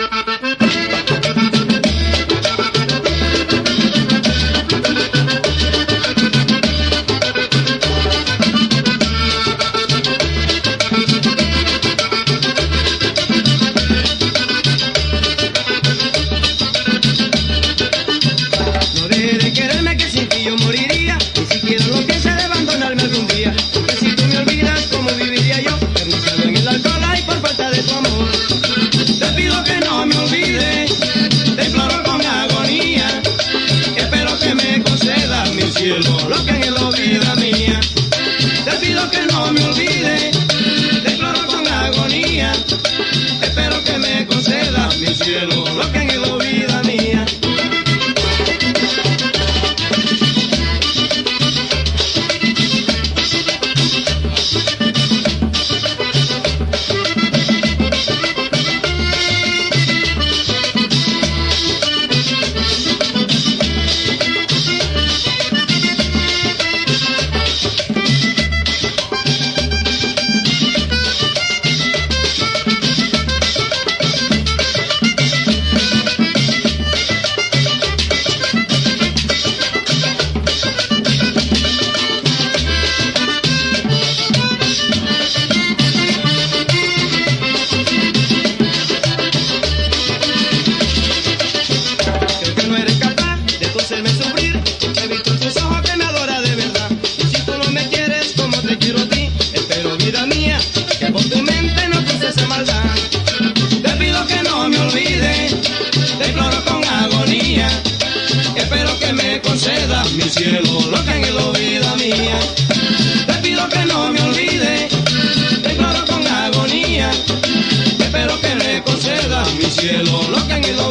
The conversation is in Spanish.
Lo que en la vida mía, te pido que no me olvide, te imploro con agonía, espero que me conceda mi cielo, lo que en la vida mía. Conceda mi cielo, lo que en la vida mía, te pido que no me olvide, te imploro con agonía, espero que me conceda mi cielo, lo que en la